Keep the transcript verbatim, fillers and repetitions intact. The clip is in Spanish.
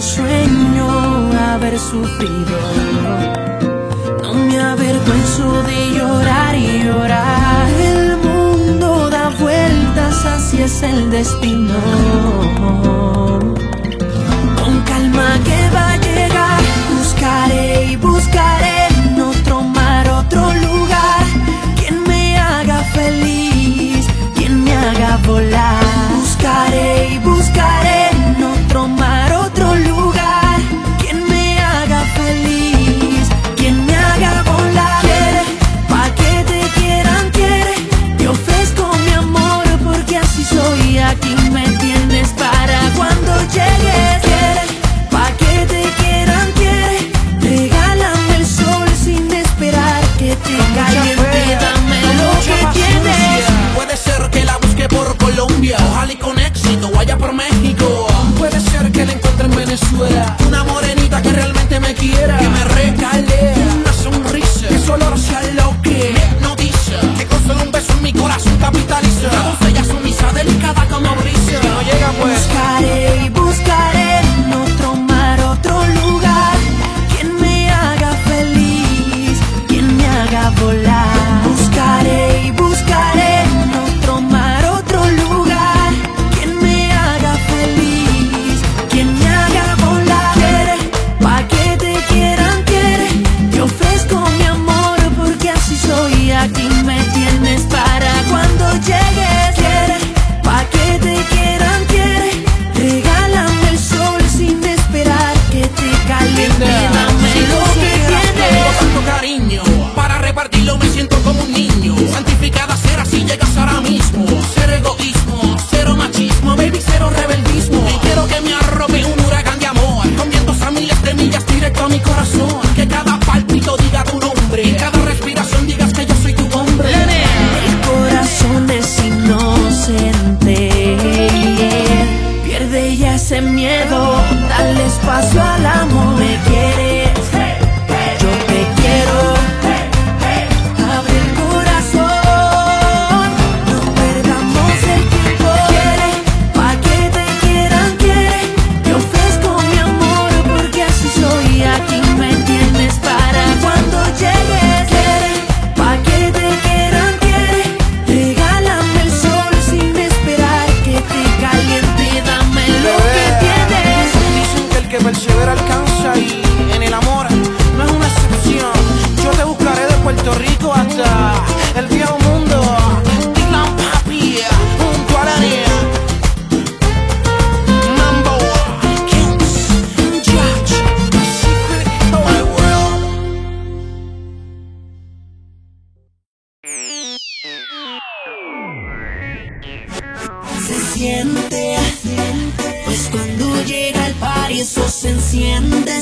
sueño haber sufrido. No me avergüenzo de llorar y llorar. El mundo da vueltas, así es el destino. Con calma que va a llegar. Buscaré y buscaré en otro mar, otro lugar. Quien me haga feliz, quien me haga volar. Buscaré y buscaré en otro mar, otro lugar. Quien me haga feliz, quien me haga volar. Quiere, pa' que te quieran, quiere. Te ofrezco mi amor porque así soy. Aquí me tienes para cuando llegues. Quiere, pa' que te quieran, quiere. Regálame el sol sin esperar que te caliente. Dame lo que tienes. Puede ser que la busque por Colombia, ojalá y con éxito vaya por México. Puede ser que la encuentre en Venezuela, una morenita que realmente me quiera, que me regale una sonrisa, que su olor sea lo que me hipnotiza, que con solo un beso en mi corazón capitaliza. Una doncella sumisa, delicada como brisa. Si no llega pues buscaré y buscaré en otro mar, otro lugar. Quien me haga feliz, quien me haga volar. Buscaré y buscaré en otro mar, otro lugar. Quien me haga feliz, quien me haga volar. Quiere, pa' que te quieran, quiere. Te ofrezco mi amor porque así soy. Aquí me tienes para cuando llegues. Quiere, pa' que te quieran, quiere. Regálame el sol sin esperar que te caliente. Dame lo que tienes. tanto cariño, para repartirlo me siento como un niño. Santificada será si llegas ahora mismo. Cero egoísmo, cero machismo, baby, cero rebeldismo. Y quiero que me arrope un huracán de amor, con vientos a miles de millas directo a mi corazón. Que cada palpito diga tu nombre, y cada respiración digas que yo soy tu hombre. El corazón es inocente, pierde ya ese miedo, dale espacio al amor. Me quieres, yo te quiero. Abre el corazón, no perdamos el tiempo. Quiere, pa' que te quieran, quiere. Te ofrezco mi amor porque así soy. Aquí me tienes para cuando llegues. Quiere, pa' que te quieran, quiere. Regálame el sol sin esperar que te caliente. Dame lo que tienes. Dicen que el que persevera alcanza y en el amor no es una excepción. Yo te buscaré de Puerto Rico hasta el viejo mundo. Dylan Papi, junto a la niña. Mambo Kings, Judge, Secret of my world. Se siente, pues cuando llega el party eso se enciende.